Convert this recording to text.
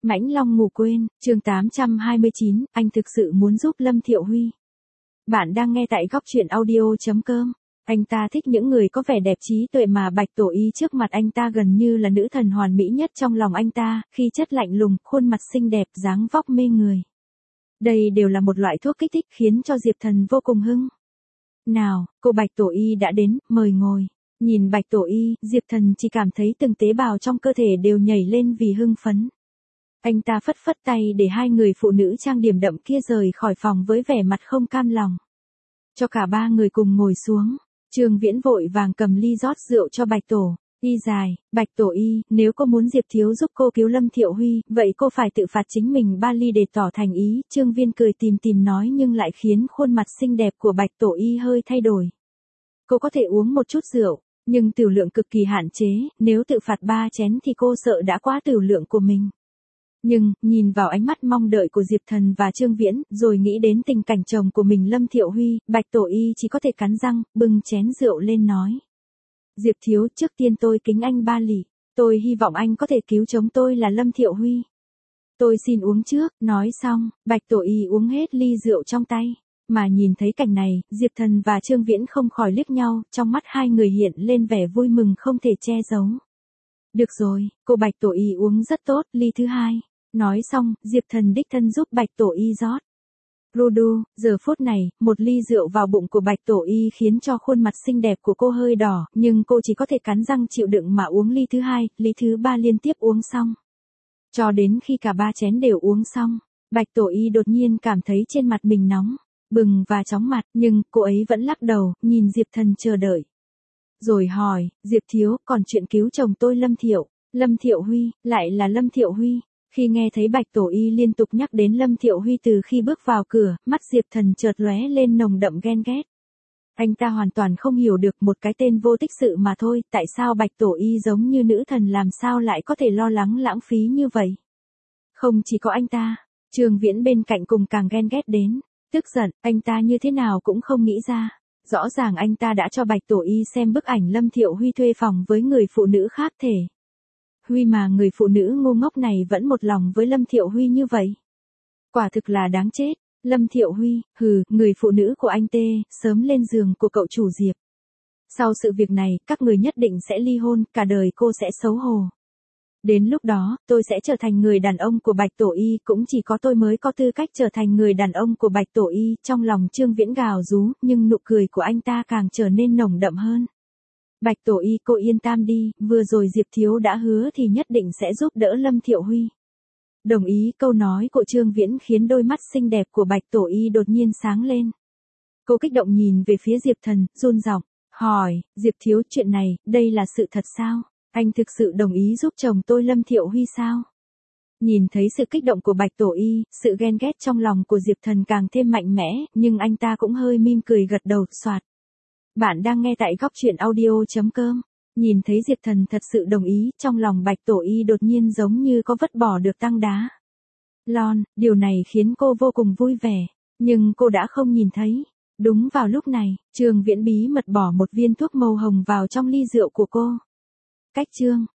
Mãnh Long ngủ quên, chương 829, anh thực sự muốn giúp Lâm Thiệu Huy. Bạn đang nghe tại góc truyện audio.com. Anh ta thích những người có vẻ đẹp trí tuệ mà Bạch Tổ Y trước mặt anh ta gần như là nữ thần hoàn mỹ nhất trong lòng anh ta, khí chất lạnh lùng, khuôn mặt xinh đẹp, dáng vóc mê người. Đây đều là một loại thuốc kích thích khiến cho Diệp Thần vô cùng hưng. Nào, cô Bạch Tổ Y đã đến, mời ngồi. Nhìn Bạch Tổ Y, Diệp Thần chỉ cảm thấy từng tế bào trong cơ thể đều nhảy lên vì hưng phấn. Anh ta phất phất tay để hai người phụ nữ trang điểm đậm kia rời khỏi phòng với vẻ mặt không cam lòng. Cho cả ba người cùng ngồi xuống, Trương Viễn vội vàng cầm ly rót rượu cho Bạch Tổ Y dài, Bạch Tổ Y, nếu cô muốn Diệp Thiếu giúp cô cứu Lâm Thiệu Huy, vậy cô phải tự phạt chính mình 3 ly để tỏ thành ý. Trương Viên cười tìm nói nhưng lại khiến khuôn mặt xinh đẹp của Bạch Tổ Y hơi thay đổi. Cô có thể uống một chút rượu, nhưng tửu lượng cực kỳ hạn chế, nếu tự phạt 3 chén thì cô sợ đã quá tửu lượng của mình. Nhưng, nhìn vào ánh mắt mong đợi của Diệp Thần và Trương Viễn, rồi nghĩ đến tình cảnh chồng của mình Lâm Thiệu Huy, Bạch Tổ Y chỉ có thể cắn răng, bưng chén rượu lên nói. Diệp Thiếu, trước tiên tôi kính anh 3 ly, tôi hy vọng anh có thể cứu chồng tôi là Lâm Thiệu Huy. Tôi xin uống trước, nói xong, Bạch Tổ Y uống hết ly rượu trong tay. Mà nhìn thấy cảnh này, Diệp Thần và Trương Viễn không khỏi liếc nhau, trong mắt hai người hiện lên vẻ vui mừng không thể che giấu. Được rồi, cô Bạch Tổ Y uống rất tốt, ly thứ 2. Nói xong, Diệp Thần đích thân giúp Bạch Tổ Y rót. Rudu, giờ phút này, một ly rượu vào bụng của Bạch Tổ Y khiến cho khuôn mặt xinh đẹp của cô hơi đỏ, nhưng cô chỉ có thể cắn răng chịu đựng mà uống ly thứ 2, ly thứ 3 liên tiếp uống xong. Cho đến khi cả 3 chén đều uống xong, Bạch Tổ Y đột nhiên cảm thấy trên mặt mình nóng, bừng và chóng mặt, nhưng cô ấy vẫn lắc đầu, nhìn Diệp Thần chờ đợi. Rồi hỏi, Diệp Thiếu, còn chuyện cứu chồng tôi Lâm Thiệu Huy, lại là Lâm Thiệu Huy. Khi nghe thấy Bạch Tổ Y liên tục nhắc đến Lâm Thiệu Huy từ khi bước vào cửa, mắt Diệp Thần chợt lóe lên nồng đậm ghen ghét. Anh ta hoàn toàn không hiểu được một cái tên vô tích sự mà thôi, tại sao Bạch Tổ Y giống như nữ thần làm sao lại có thể lo lắng lãng phí như vậy. Không chỉ có anh ta, Trương Viễn bên cạnh cùng càng ghen ghét đến, tức giận, anh ta như thế nào cũng không nghĩ ra. Rõ ràng anh ta đã cho Bạch Tổ Y xem bức ảnh Lâm Thiệu Huy thuê phòng với người phụ nữ khác thể. Huy mà người phụ nữ ngu ngốc này vẫn một lòng với Lâm Thiệu Huy như vậy. Quả thực là đáng chết. Lâm Thiệu Huy, người phụ nữ của anh tê, sớm lên giường của cậu chủ Diệp. Sau sự việc này, các người nhất định sẽ ly hôn, cả đời cô sẽ xấu hổ. Đến lúc đó, tôi sẽ trở thành người đàn ông của Bạch Tổ Y, cũng chỉ có tôi mới có tư cách trở thành người đàn ông của Bạch Tổ Y. Trong lòng Trương Viễn gào rú, nhưng nụ cười của anh ta càng trở nên nồng đậm hơn. Bạch Tổ Y, cô yên tâm đi, vừa rồi Diệp Thiếu đã hứa thì nhất định sẽ giúp đỡ Lâm Thiệu Huy. Đồng ý. Câu nói của Trương Viễn khiến đôi mắt xinh đẹp của Bạch Tổ Y đột nhiên sáng lên. Cô kích động nhìn về phía Diệp Thần, run giọng, hỏi, Diệp Thiếu, chuyện này, đây là sự thật sao? Anh thực sự đồng ý giúp chồng tôi Lâm Thiệu Huy sao? Nhìn thấy sự kích động của Bạch Tổ Y, sự ghen ghét trong lòng của Diệp Thần càng thêm mạnh mẽ, nhưng anh ta cũng hơi mỉm cười gật đầu, soạt. Bạn đang nghe tại góc truyện audio.com. Nhìn thấy Diệp Thần thật sự đồng ý, trong lòng Bạch Tổ Y đột nhiên giống như có vứt bỏ được tang đá. Điều này khiến cô vô cùng vui vẻ, nhưng cô đã không nhìn thấy. Đúng vào lúc này, Trương Viễn bí mật bỏ một viên thuốc màu hồng vào trong ly rượu của cô. Cách chương